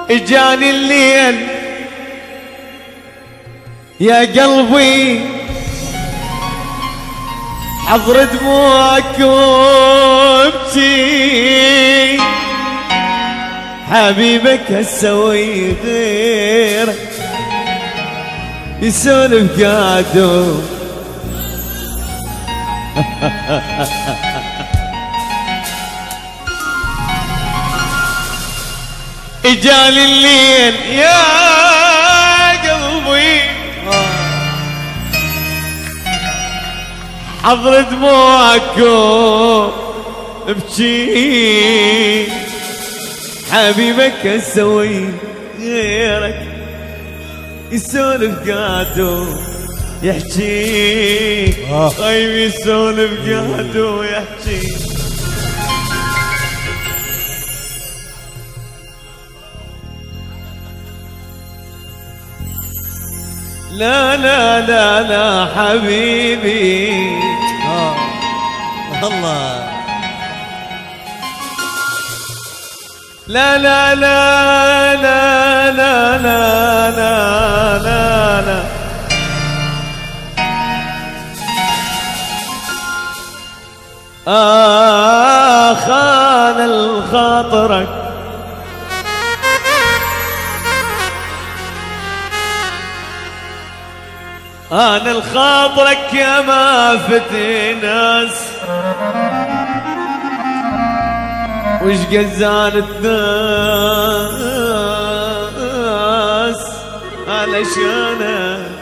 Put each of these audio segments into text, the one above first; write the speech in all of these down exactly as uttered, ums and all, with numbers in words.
اجاني الليل يا قلبي حضر دموعك وابكي، حبيبك هسوي غيرك يسولف قعدو اجاني الليل يا قلبي حضر دموعك ابكي، حبيبك اسوي غيرك يسولف قعدو يحكي، طيب يسولف قعدو يحكي. لا لا لا لا حبيبي اه الله، لا لا لا لا لا لا لا لا لا آه خان الخاطرك أنا الخاطرك يا ما فتي ناس وش قزانت ناس علشانك،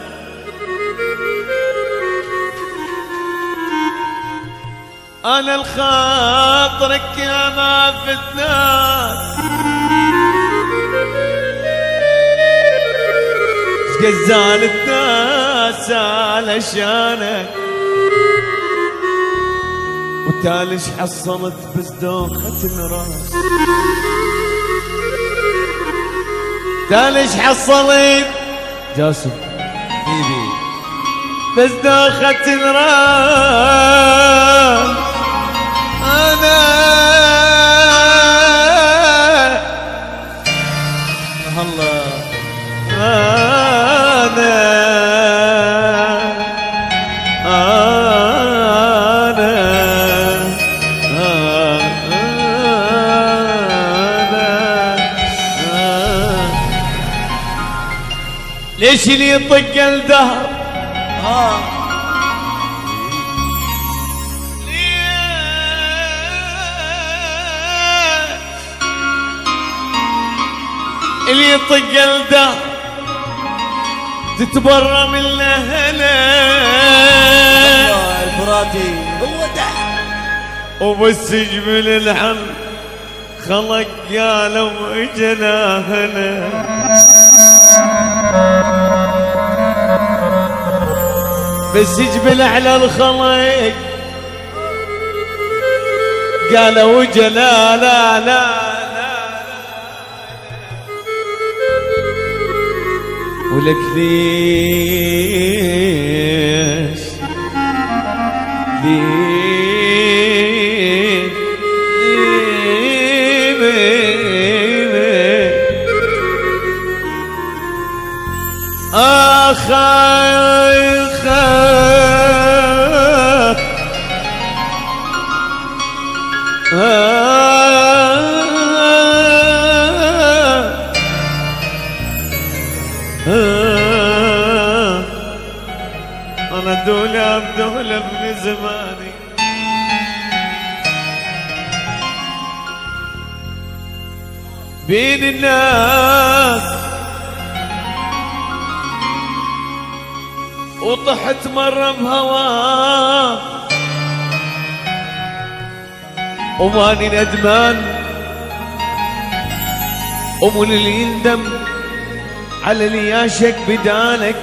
أنا الخاطرك يا ما فت ناس وش قزانت ناس علشانك، وتالش حصلت بس دوخة الراس، تالش حصلت جاسم حبيبي بس دوخة الراس. أنا الله أنا ليش اللي يطق الدهر اه اللي يطق الدهر تتبرى من الاهله الفراتي هو ده، وبس يجمل الحل خلق قالوا اجنا هنا، بس يجبل على الخلق قالوا جلا لا لا لا ولك ليش ليش آخ آخ أنا دولة بدولة ابن زماني، بين الناس وطحت مرة بهواه وماني ندمان، ومن اللي يندم على اللي ياشك بدالك،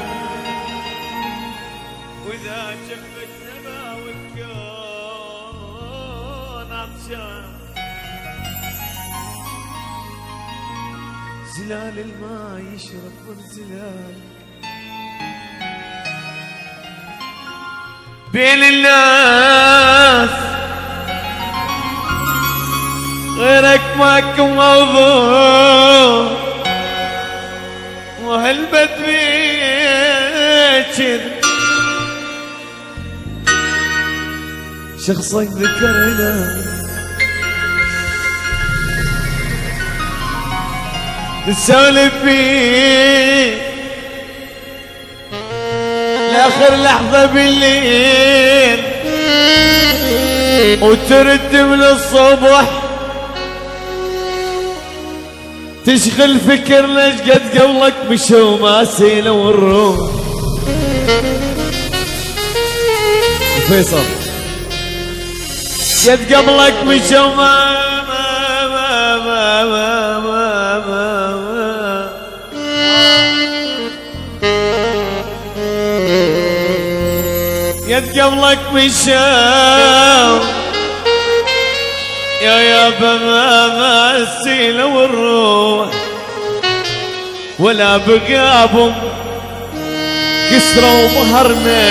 واذا شفت نبا والكون عطشان زلال الماء يشرب من زلال، بين الناس غيرك ماكو موضوع قلبه بيكر شخصك ذكرنا نسولف فيه لاخر لحظة بالليل وترد من الصبح تشغل فكرنا شقد قبلك مشى وما سينا والروح. فيصل قد قبلك مشى وما ما ما ما ما ما ما ما قد قبلك مشى يا يابا ما ما السيلة والروح ولا بغيابهم كسروا ظهرنا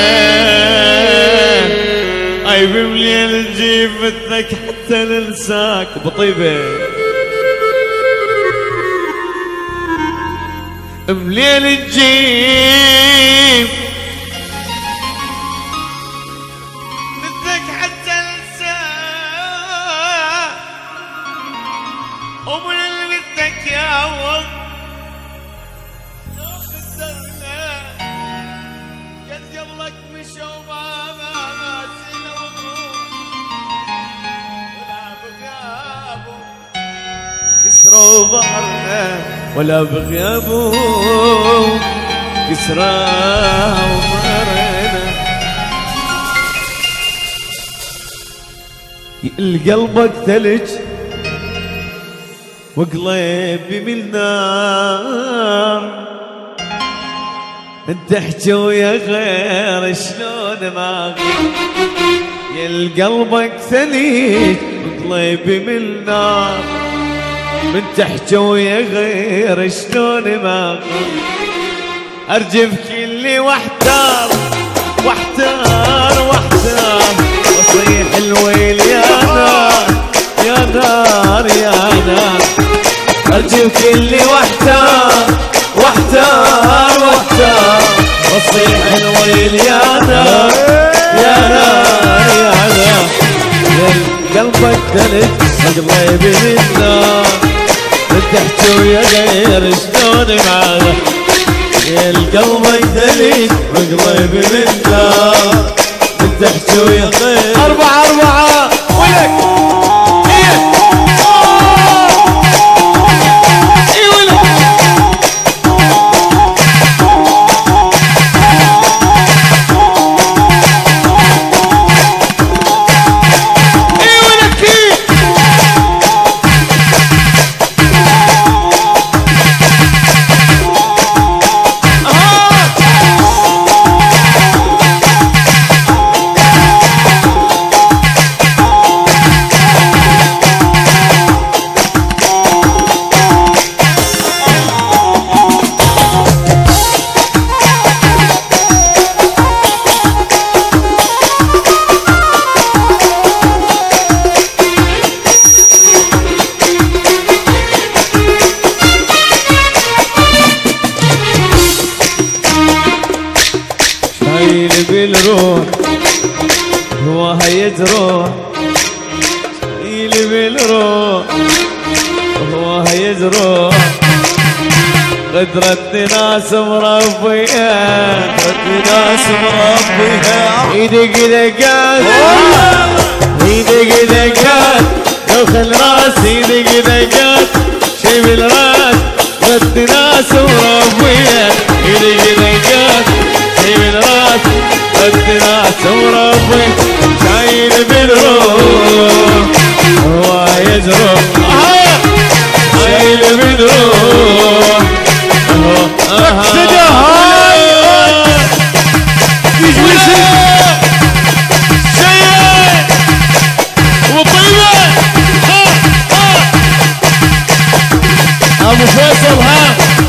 اي بمليل نجيب مثلك حتى ننساك بطيبة مليل نجيب مثلك حتى ننساك ومن اللي مثلك يا وض لو خسرنا قد قبلك مشوا ما ما ما سينا وضروح ولا بغيابهم كسروا ظهرنا ولا بغيابهم كسروا ظهرنا. قلبك ثلج وقلبي من نار انت احكي ويا غير شلون ما يا قلبك ثلج وقلبي من نار من تحكي ويا غير شلون ما ارجف كلي واحتار واحتار واحتار واصيح الويل يا نار يا نار يا نار ارجف كلي واحتار واحتار واحتار واصيح الويل يا نار يا نار يا نار يا قلبك ثلج وقلبي من نار تحكي ويا غير شلون معانا يا قلبك ثلج وقلبي من نار تحكي ويا غير أربعة أربعة ولك إيه إيه ولك إيه ولك إيه بالروح هو هيجروح إلي بالروح هو هيجروح قدرت ناس مربية قدرت ناس مربية ايدك دقات ايدك دقات لو خل راس ايدك دقات شي بالراس قدرت ناس مربية ايدك دقات شي بالراس قد ناس وربي شايل بالروح هو يجروح شايل بالروح اقصده هاي يجوي شيء شيء وطيبة ابو فيصل ها